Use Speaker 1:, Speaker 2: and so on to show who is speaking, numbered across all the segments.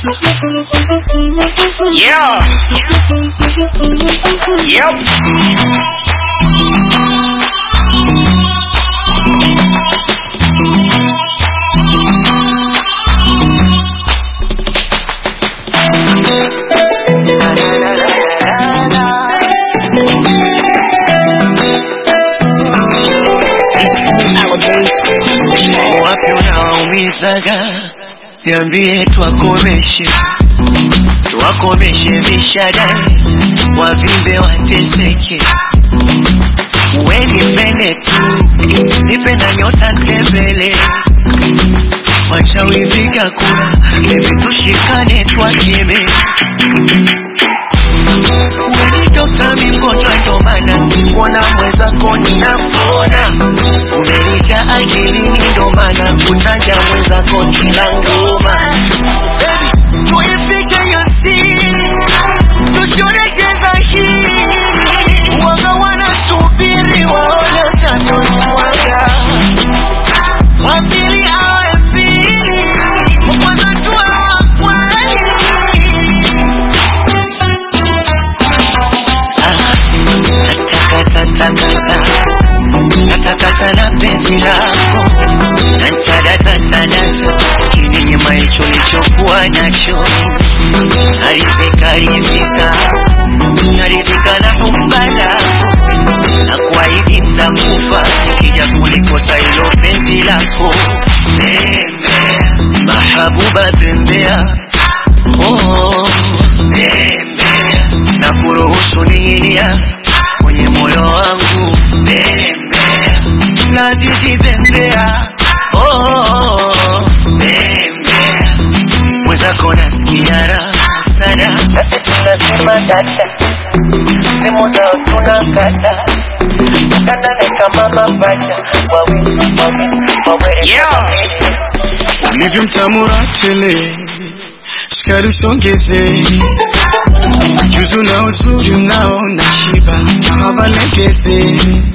Speaker 1: Yeah. Yep.
Speaker 2: Wapi unaumizaga, niambie tuwakomeshe mishadari, wavimbe wateseke. Uwe nipende tu, nipe na nyota tembele, wachawi piga kura, baby tushikane twakeme. Uwe ni dokta mgonjwa ndo maana nikikuona mwenzako ninapona. Umenija akilini ndo maana kutaja mwenzako kila ngoma. Baby, tuifiche hiyo siri, tusioneshe dhahiri. Waga wanasubiri waone utanimwaga. Wapili awe pili, kwanza tuwe wa kweli. Natakata na penzi lako, nantadata kininyima hicho lichokuwa nacho. Naridhika na humba lako, na kuahidi nitakufa nikija kulikosa hilo penzi lako. Bembea mahabuba, bembea, oh, bembea na kuruhusu ning'inia kwenye moyo wangu. Bembea lazizi, bembea, oh, bembea mwenzako nasikia raha sana. Nasi tunasema dada, simu zao tunakata, tukandane kama mapacha, wawili.
Speaker 1: Yeah.
Speaker 3: Ulivyo mtamura tele, sukari usongeze, juzu na uzuri unao na shiba, mahaba legeze.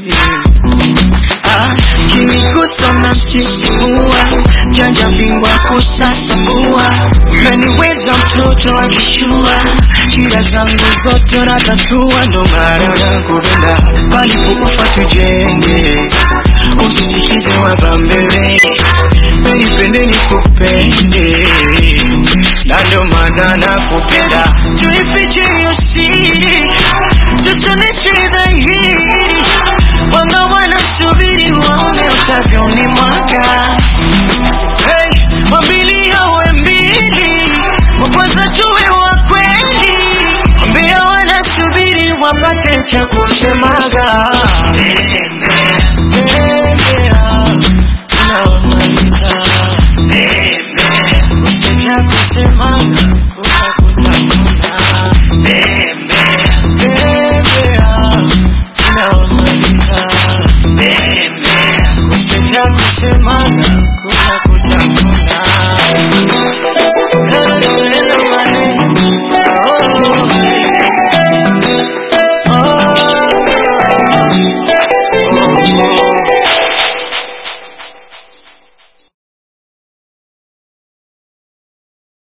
Speaker 3: Kinigusa na msisimua, janja bingwa kusasambua. Umeniweza mtoto akishua, shida zangu zote natatua. Ndo maana nakupenda, palipokufa tujenge, usisikize wabambele. Nipende nikupende, na ndo maana nakupenda. Tuifiche hiyo siri, tusioneshe dhahiri. Wanga wanasubiri waone utavyonimwaga. Hey, wambili awe mbili, wa kwanza tuwe wa kweli. Wambia wanasubiri wapate cha kusemaga. Bembea unamaliza, usiacha kusemaga kuna kutakuna. Bembea unamaliza, usiacha kusemaga.